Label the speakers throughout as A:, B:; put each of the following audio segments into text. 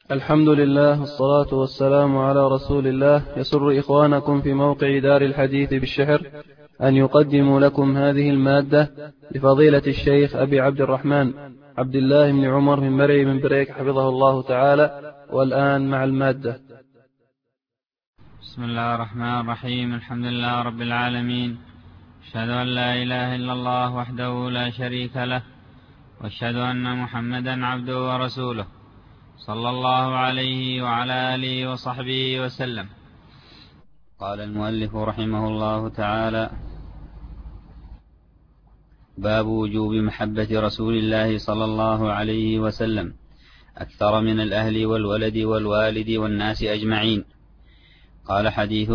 A: الحمد لله والصلاة والسلام على رسول الله. يسر إخوانكم في موقع دار الحديث بالشحر أن يقدموا لكم هذه المادة لفضيلة الشيخ أبي عبد الرحمن عبد الله بن عمر من مرعي من بريك حفظه الله تعالى. والآن مع المادة.
B: بسم الله الرحمن الرحيم. الحمد لله رب العالمين، أشهد أن لا إله إلا الله وحده لا شريك له، وأشهد أن محمدا عبده ورسوله صلى الله عليه وعلى آله وصحبه وسلم. قال المؤلف رحمه الله تعالى: باب وجوب محبة رسول الله صلى الله عليه وسلم أكثر من الأهل والولد والوالد والناس أجمعين. قال حديث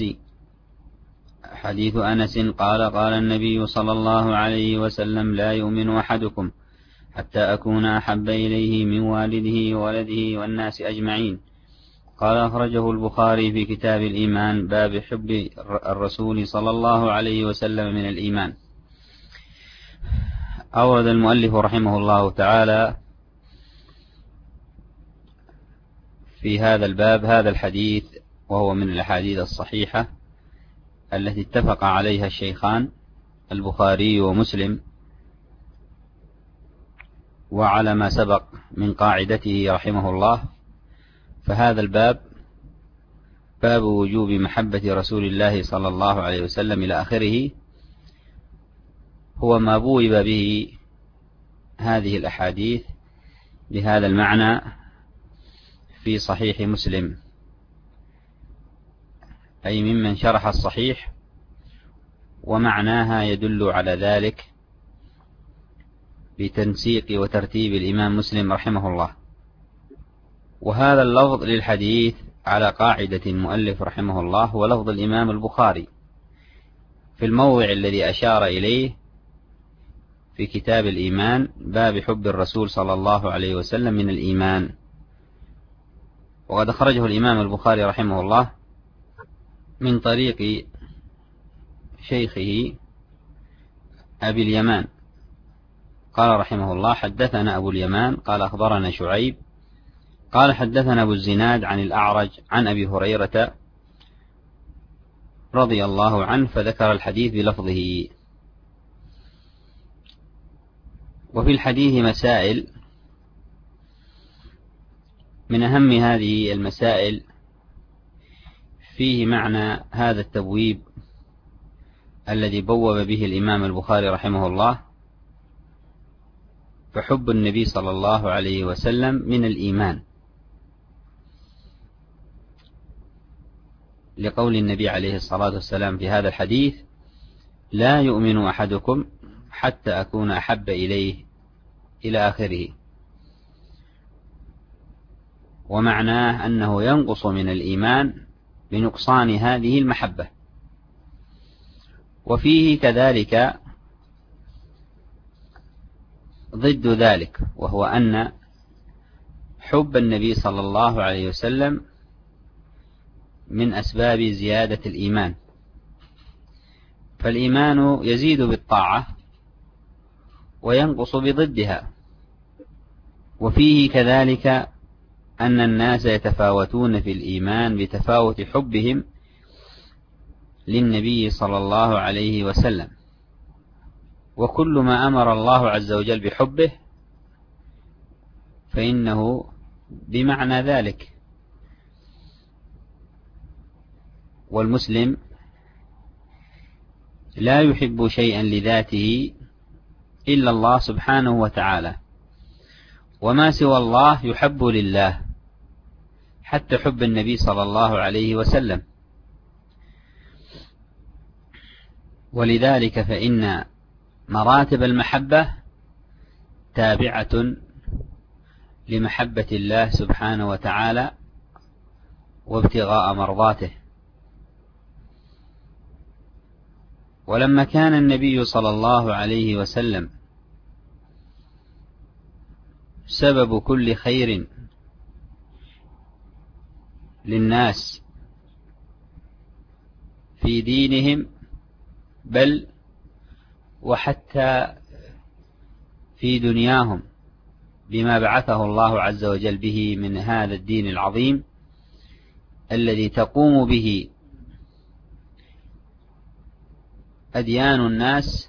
B: أنس قال: قال النبي صلى الله عليه وسلم: لا يؤمن أحدكم حتى أكون أحب إليه من والده وولده والناس أجمعين. قال: أخرجه البخاري في كتاب الإيمان باب حب الرسول صلى الله عليه وسلم من الإيمان. أورد المؤلف رحمه الله تعالى في هذا الباب هذا الحديث، وهو من الأحاديث الصحيحة التي اتفق عليها الشيخان البخاري ومسلم، وعلى ما سبق من قاعدته رحمه الله. فهذا الباب باب وجوب محبة رسول الله صلى الله عليه وسلم إلى آخره، هو ما بوب به هذه الأحاديث بهذا المعنى في صحيح مسلم، أي ممن شرح الصحيح، ومعناها يدل على ذلك بتنسيق وترتيب الإمام مسلم رحمه الله. وهذا اللفظ للحديث على قاعدة المؤلف رحمه الله هو لفظ الإمام البخاري في الموضع الذي أشار إليه في كتاب الإيمان باب حب الرسول صلى الله عليه وسلم من الإيمان. وقد أخرجه الإمام البخاري رحمه الله من طريق شيخه أبي اليمان، قال رحمه الله: حدثنا أبو اليمان قال أخبرنا شعيب قال حدثنا أبو الزناد عن الأعرج عن أبي هريرة رضي الله عنه، فذكر الحديث بلفظه. وفي الحديث مسائل، من أهم هذه المسائل فيه معنى هذا التبويب الذي بوب به الإمام البخاري رحمه الله: فحب النبي صلى الله عليه وسلم من الإيمان، لقول النبي عليه الصلاة والسلام في هذا الحديث: لا يؤمن أحدكم حتى أكون أحب إليه إلى آخره. ومعناه أنه ينقص من الإيمان بنقصان هذه المحبة. وفيه كذلك ضد ذلك، وهو أن حب النبي صلى الله عليه وسلم من أسباب زيادة الإيمان، فالإيمان يزيد بالطاعة وينقص بضدها. وفيه كذلك أن الناس يتفاوتون في الإيمان بتفاوت حبهم للنبي صلى الله عليه وسلم، وكل ما أمر الله عز وجل بحبه فإنه بمعنى ذلك. والمسلم لا يحب شيئا لذاته إلا الله سبحانه وتعالى، وما سوى الله يحب لله، حتى حب النبي صلى الله عليه وسلم. ولذلك فإن مراتب المحبة تابعة لمحبة الله سبحانه وتعالى وابتغاء مرضاته. ولما كان النبي صلى الله عليه وسلم سبب كل خير للناس في دينهم، بل وحتى في دنياهم بما بعثه الله عز وجل به من هذا الدين العظيم الذي تقوم به أديان الناس،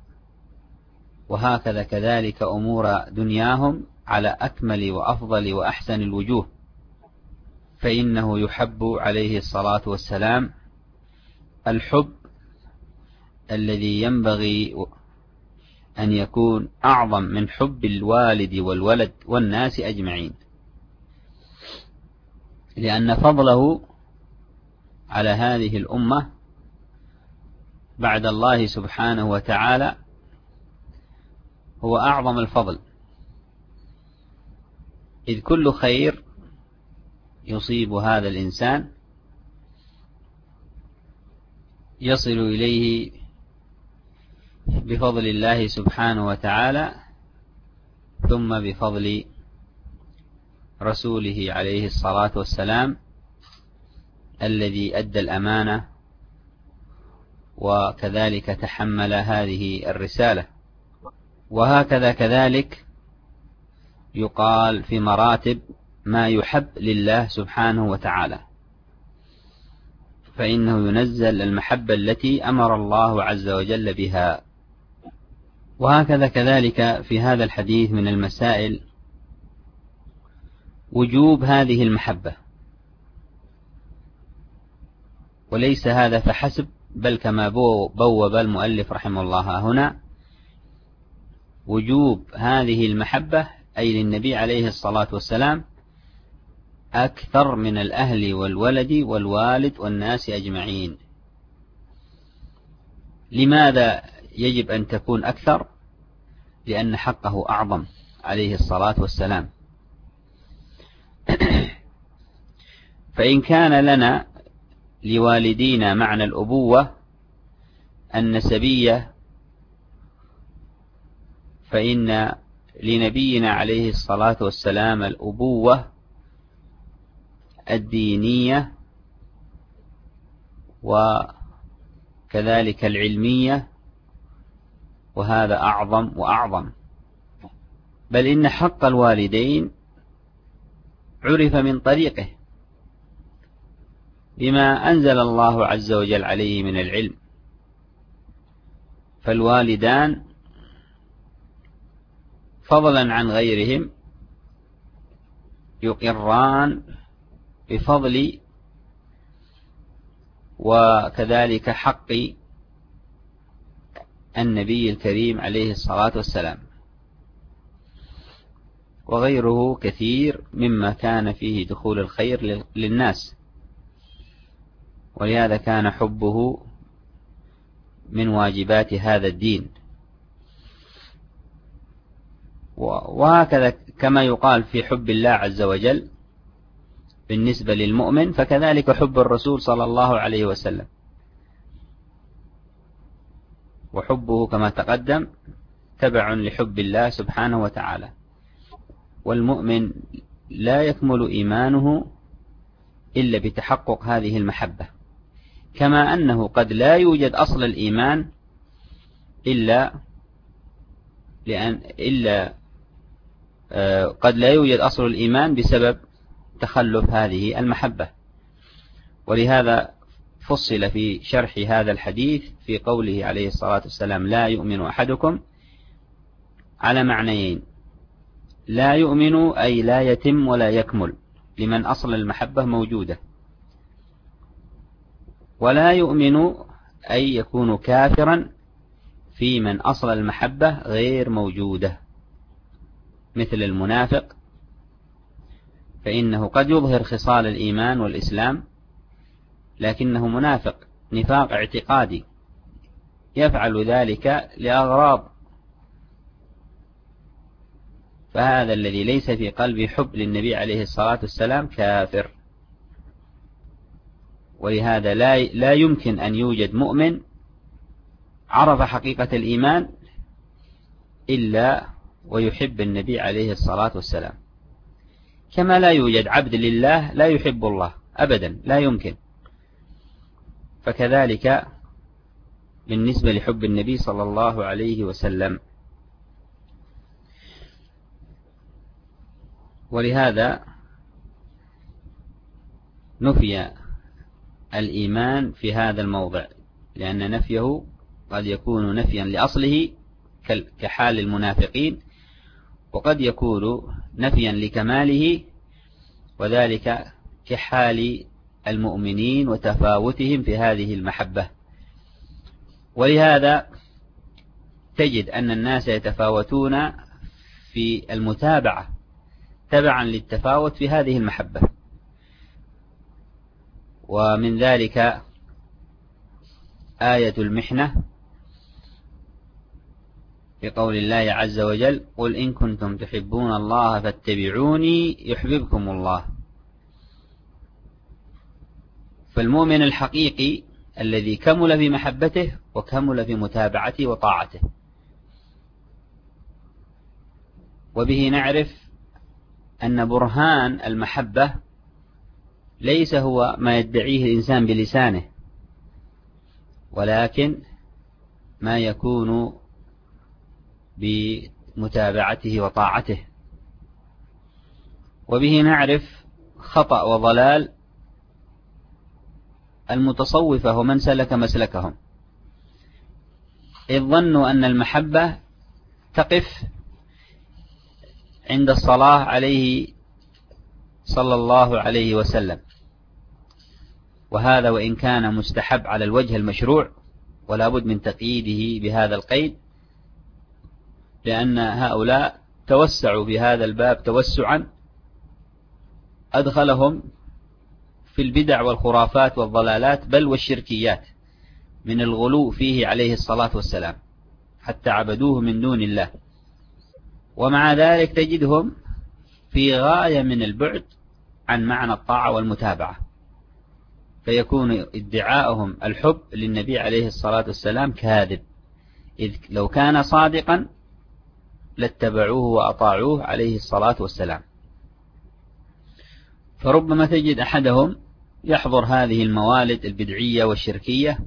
B: وهكذا كذلك أمور دنياهم على أكمل وأفضل وأحسن الوجوه. فإنه يحب عليه الصلاة والسلام الحب الذي ينبغي أن يكون أعظم من حب الوالد والولد والناس أجمعين، لأن فضله على هذه الأمة بعد الله سبحانه وتعالى هو أعظم الفضل، إذ كل خير يصيب هذا الإنسان يصل إليه بفضل الله سبحانه وتعالى، ثم بفضل رسوله عليه الصلاة والسلام الذي أدى الأمانة وكذلك تحمل هذه الرسالة. وهكذا كذلك يقال في مراتب ما يحب لله سبحانه وتعالى، فإنه ينزل المحبة التي أمر الله عز وجل بها. وهكذا كذلك في هذا الحديث من المسائل وجوب هذه المحبة، وليس هذا فحسب، بل كما بوب المؤلف رحمه الله هنا وجوب هذه المحبة أي للنبي عليه الصلاة والسلام أكثر من الأهل والولد والوالد والناس أجمعين. لماذا يجب أن تكون أكثر؟ لأن حقه أعظم عليه الصلاة والسلام. فإن كان لنا لوالدينا معنى الأبوة النسبية، فإن لنبينا عليه الصلاة والسلام الأبوة الدينية وكذلك العلمية، وهذا أعظم وأعظم. بل إن حق الوالدين عرف من طريقه بما أنزل الله عز وجل عليه من العلم، فالوالدان فضلا عن غيرهم يقران بفضل وكذلك حق النبي الكريم عليه الصلاة والسلام، وغيره كثير مما كان فيه دخول الخير للناس، ولهذا كان حبه من واجبات هذا الدين. وهكذا كما يقال في حب الله عز وجل بالنسبة للمؤمن، فكذلك حب الرسول صلى الله عليه وسلم، وحبه كما تقدم تبع لحب الله سبحانه وتعالى. والمؤمن لا يكمل إيمانه إلا بتحقق هذه المحبة، كما أنه قد لا يوجد أصل الإيمان قد لا يوجد أصل الإيمان بسبب تخلف هذه المحبة. ولهذا فصل في شرح هذا الحديث في قوله عليه الصلاة والسلام لا يؤمن أحدكم على معنيين: لا يؤمن أي لا يتم ولا يكمل لمن أصل المحبة موجودة، ولا يؤمن أي يكون كافرا في من أصل المحبة غير موجودة، مثل المنافق، فإنه قد يظهر خصال الإيمان والإسلام لكنه منافق نفاق اعتقادي يفعل ذلك لأغراض، فهذا الذي ليس في قلبه حب للنبي عليه الصلاة والسلام كافر. ولهذا لا يمكن أن يوجد مؤمن عرف حقيقة الإيمان إلا ويحب النبي عليه الصلاة والسلام، كما لا يوجد عبد لله لا يحب الله أبدا، لا يمكن. فكذلك بالنسبة لحب النبي صلى الله عليه وسلم. ولهذا نفي الإيمان في هذا الموضع، لأن نفيه قد يكون نفيا لأصله كحال المنافقين، وقد يكون نفيا لكماله، وذلك كحال المؤمنين وتفاوتهم في هذه المحبة. ولهذا تجد أن الناس يتفاوتون في المتابعة تبعا للتفاوت في هذه المحبة. ومن ذلك آية المحنة في قول الله عز وجل: قل إن كنتم تحبون الله فاتبعوني يحببكم الله. فالمؤمن الحقيقي الذي كمل في محبته وكمل في متابعته وطاعته. وبه نعرف أن برهان المحبة ليس هو ما يدعيه الإنسان بلسانه، ولكن ما يكون بمتابعته وطاعته. وبه نعرف خطأ وضلال المتصوفة ومن سلك مسلكهم، إذ ظنوا أن المحبة تقف عند الصلاة عليه صلى الله عليه وسلم، وهذا وإن كان مستحب على الوجه المشروع ولا بد من تقييده بهذا القيد، لأن هؤلاء توسعوا بهذا الباب توسعا أدخلهم في البدع والخرافات والضلالات بل والشركيات من الغلو فيه عليه الصلاة والسلام، حتى عبدوه من دون الله. ومع ذلك تجدهم في غاية من البعد عن معنى الطاعة والمتابعة، فيكون ادعاءهم الحب للنبي عليه الصلاة والسلام كاذب، إذ لو كان صادقا لاتبعوه وأطاعوه عليه الصلاة والسلام. فربما تجد أحدهم يحضر هذه الموالد البدعية والشركية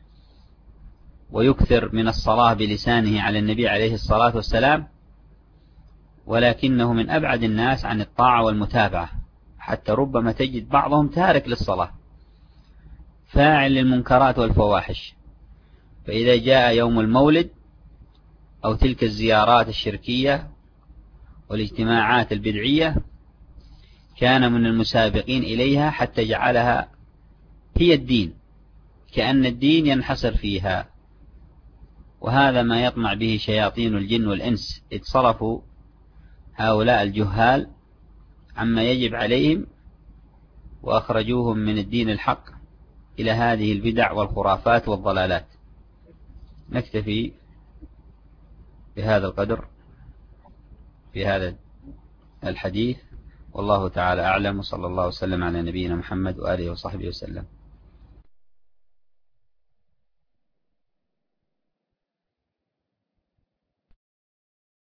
B: ويكثر من الصلاة بلسانه على النبي عليه الصلاة والسلام، ولكنه من أبعد الناس عن الطاعة والمتابعة، حتى ربما تجد بعضهم تارك للصلاة فاعل للمنكرات والفواحش. فإذا جاء يوم المولد أو تلك الزيارات الشركية والاجتماعات البدعية كان من المسابقين إليها حتى جعلها هي الدين، كأن الدين ينحصر فيها. وهذا ما يطمع به شياطين الجن والإنس، إذ صرفوا هؤلاء الجهال عما يجب عليهم وأخرجوهم من الدين الحق إلى هذه البدع والخرافات والضلالات. نكتفي بهذا القدر في هذا الحديث، والله تعالى أعلم، وصلى الله وسلم على نبينا محمد وآله وصحبه وسلم.